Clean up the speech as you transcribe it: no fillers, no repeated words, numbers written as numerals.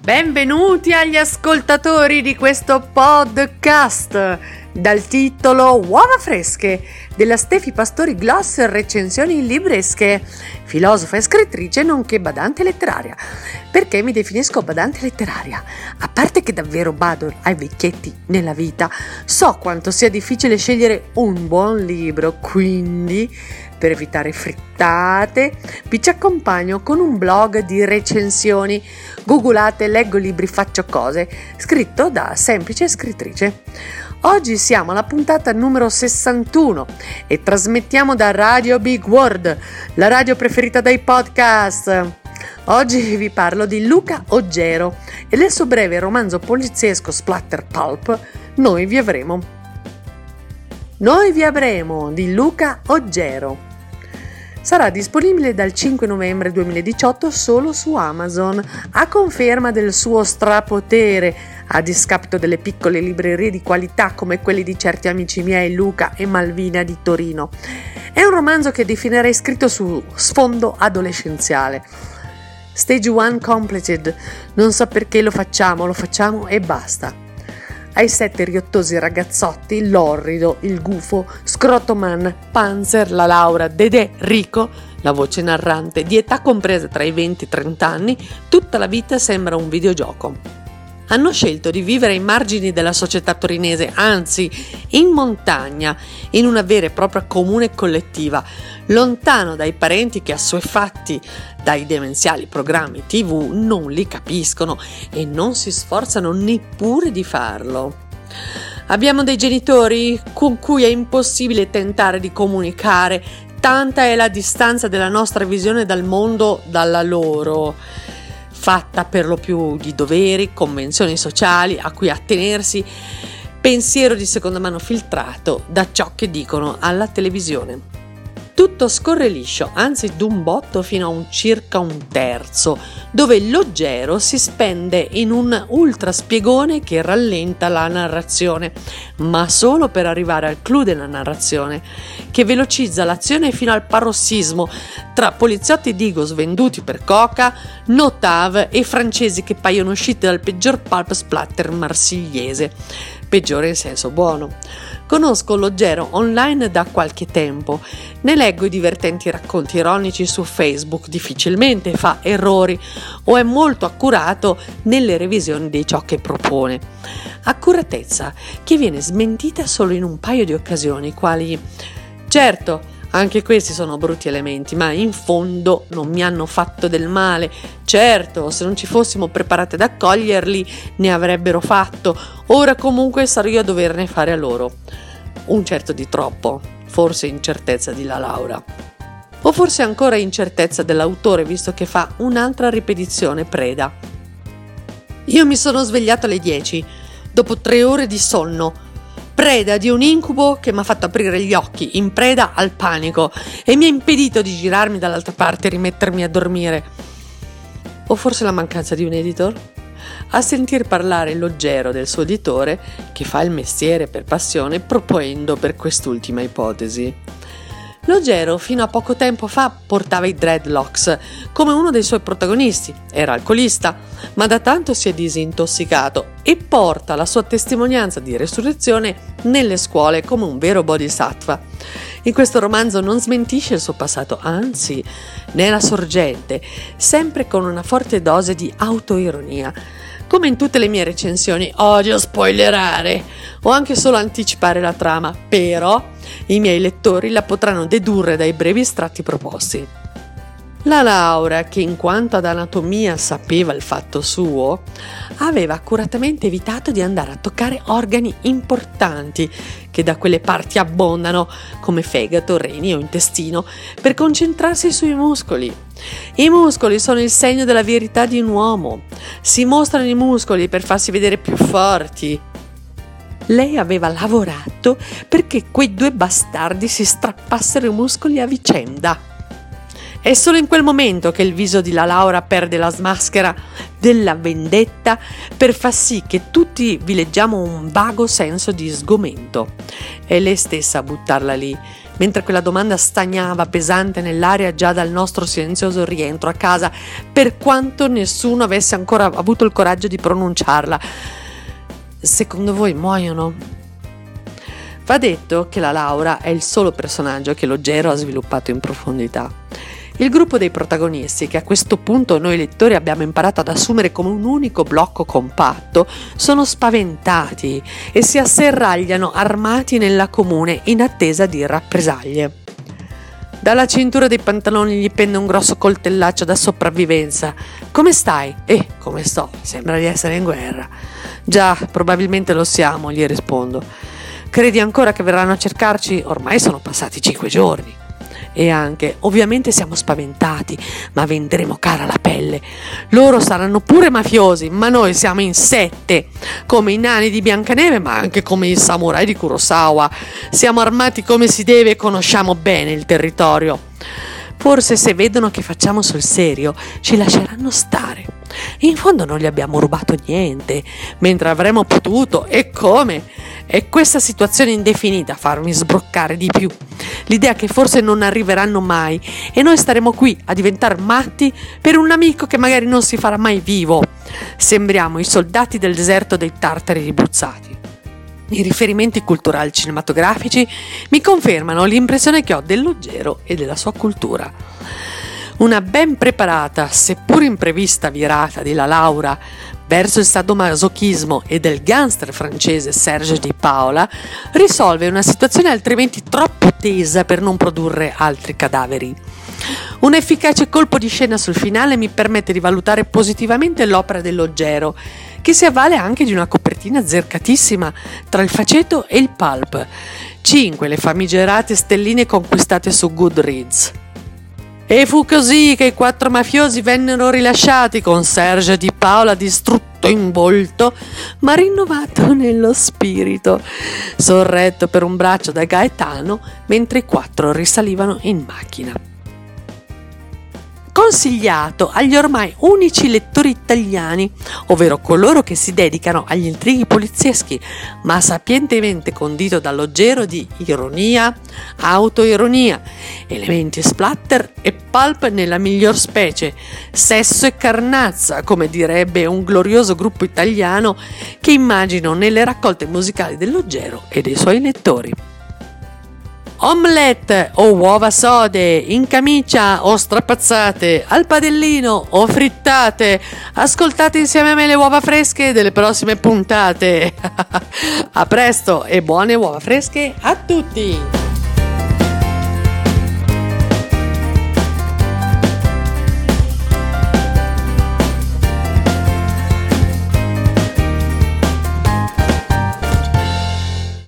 Benvenuti agli ascoltatori di questo podcast dal titolo Uova fresche della Stefi Pastori Gloss, recensioni libresche, filosofa e scrittrice nonché badante letteraria. Perché mi definisco badante letteraria? A parte che davvero bado ai vecchietti nella vita, so quanto sia difficile scegliere un buon libro, quindi per evitare frittate vi ci accompagno con un blog di recensioni. Googolate Leggo libri faccio cose, scritto da semplice scrittrice. Oggi siamo alla puntata numero 61 e trasmettiamo da Radio Big World, la radio preferita dai podcast. Oggi vi parlo di Luca Oggero e del suo breve romanzo poliziesco splatter pulp Noi vi avremo di Luca Oggero. Sarà disponibile dal 5 novembre 2018 solo su Amazon, a conferma del suo strapotere, a discapito delle piccole librerie di qualità come quelle di certi amici miei Luca e Malvina di Torino. È un romanzo che definirei scritto su sfondo adolescenziale. Stage 1 completed, non so perché lo facciamo e basta. Ai 7 riottosi ragazzotti, l'orrido, il gufo, Scrotoman, Panzer, la Laura, Dedè, Rico, la voce narrante, di età compresa tra i 20 e i 30 anni, tutta la vita sembra un videogioco. Hanno scelto di vivere ai margini della società torinese, anzi, in montagna, in una vera e propria comune collettiva, lontano dai parenti che assuefatti dai demenziali programmi TV non li capiscono e non si sforzano neppure di farlo. Abbiamo dei genitori con cui è impossibile tentare di comunicare, tanta è la distanza della nostra visione dal mondo dalla loro, fatta per lo più di doveri, convenzioni sociali a cui attenersi, pensiero di seconda mano filtrato da ciò che dicono alla televisione. Tutto scorre liscio, anzi d'un botto fino a circa un terzo, dove l'Oggero si spende in un ultra spiegone che rallenta la narrazione, ma solo per arrivare al clou della narrazione, che velocizza l'azione fino al parossismo tra poliziotti digo svenduti per coca, notav e francesi che paiono usciti dal peggior pulp splatter marsigliese, peggiore in senso buono. Conosco l'Oggero online da qualche tempo, ne leggo i divertenti racconti ironici su Facebook, difficilmente fa errori o è molto accurato nelle revisioni di ciò che propone. Accuratezza che viene smentita solo in un paio di occasioni, quali: certo, anche questi sono brutti elementi, ma in fondo non mi hanno fatto del male. Certo, se non ci fossimo preparate ad accoglierli, ne avrebbero fatto. Ora comunque sarò io a doverne fare a loro. Un certo di troppo, forse incertezza di la Laura. O forse ancora incertezza dell'autore, visto che fa un'altra ripetizione preda. Io mi sono svegliato alle 10, dopo 3 ore di sonno, preda di un incubo che mi ha fatto aprire gli occhi, in preda al panico, e mi ha impedito di girarmi dall'altra parte e rimettermi a dormire. O forse la mancanza di un editor? A sentir parlare l'Oggero del suo editore, che fa il mestiere per passione, proponendo per quest'ultima ipotesi. L'Oggero fino a poco tempo fa portava i dreadlocks come uno dei suoi protagonisti, era alcolista, ma da tanto si è disintossicato e porta la sua testimonianza di resurrezione nelle scuole come un vero bodhisattva. In questo romanzo non smentisce il suo passato, anzi, ne è la sorgente, sempre con una forte dose di autoironia. Come in tutte le mie recensioni, odio spoilerare o anche solo anticipare la trama, però i miei lettori la potranno dedurre dai brevi estratti proposti. La Laura, che in quanto ad anatomia sapeva il fatto suo, aveva accuratamente evitato di andare a toccare organi importanti che da quelle parti abbondano, come fegato, reni o intestino, per concentrarsi sui muscoli. I muscoli sono il segno della virilità di un uomo. Si mostrano i muscoli per farsi vedere più forti. Lei aveva lavorato perché quei 2 bastardi si strappassero i muscoli a vicenda. È solo in quel momento che il viso di la Laura perde la maschera della vendetta per far sì che tutti vi leggiamo un vago senso di sgomento. È lei stessa a buttarla lì, mentre quella domanda stagnava pesante nell'aria già dal nostro silenzioso rientro a casa, per quanto nessuno avesse ancora avuto il coraggio di pronunciarla. Secondo voi muoiono? Va detto che la Laura è il solo personaggio che Loggero ha sviluppato in profondità. Il gruppo dei protagonisti, che a questo punto noi lettori abbiamo imparato ad assumere come un unico blocco compatto, sono spaventati e si asserragliano armati nella comune in attesa di rappresaglie. Dalla cintura dei pantaloni gli pende un grosso coltellaccio da sopravvivenza. Come stai? Come sto? Sembra di essere in guerra. Già, probabilmente lo siamo, gli rispondo. Credi ancora che verranno a cercarci? Ormai sono passati 5 giorni. E anche, ovviamente siamo spaventati, ma venderemo cara la pelle. Loro saranno pure mafiosi, ma noi siamo in 7, come i nani di Biancaneve, ma anche come i samurai di Kurosawa. Siamo armati come si deve e conosciamo bene il territorio. Forse se vedono che facciamo sul serio, ci lasceranno stare. In fondo non gli abbiamo rubato niente, mentre avremmo potuto, e come? È questa situazione indefinita a farmi sbroccare di più. L'idea che forse non arriveranno mai e noi staremo qui a diventare matti per un amico che magari non si farà mai vivo. Sembriamo i soldati del deserto dei tartari ribuzzati. I riferimenti culturali cinematografici mi confermano l'impressione che ho del Loggero e della sua cultura. Una ben preparata, seppur imprevista virata di La Laura verso il sadomasochismo e del gangster francese Serge Di Paola risolve una situazione altrimenti troppo tesa per non produrre altri cadaveri. Un efficace colpo di scena sul finale mi permette di valutare positivamente l'opera del Loggero, che si avvale anche di una copertina azzeccatissima tra il faceto e il pulp. 5 le famigerate stelline conquistate su Goodreads. E fu così che i 4 mafiosi vennero rilasciati, con Serge Di Paola distrutto in volto ma rinnovato nello spirito, sorretto per un braccio da Gaetano mentre i 4 risalivano in macchina. Consigliato agli ormai unici lettori italiani, ovvero coloro che si dedicano agli intrighi polizieschi, ma sapientemente condito dal Loggero di ironia, autoironia, elementi splatter e pulp nella miglior specie, sesso e carnazza, come direbbe un glorioso gruppo italiano che immagino nelle raccolte musicali del Loggero e dei suoi lettori. Omelette o uova sode, in camicia o strapazzate, al padellino o frittate, ascoltate insieme a me le uova fresche delle prossime puntate. A presto e buone uova fresche a tutti!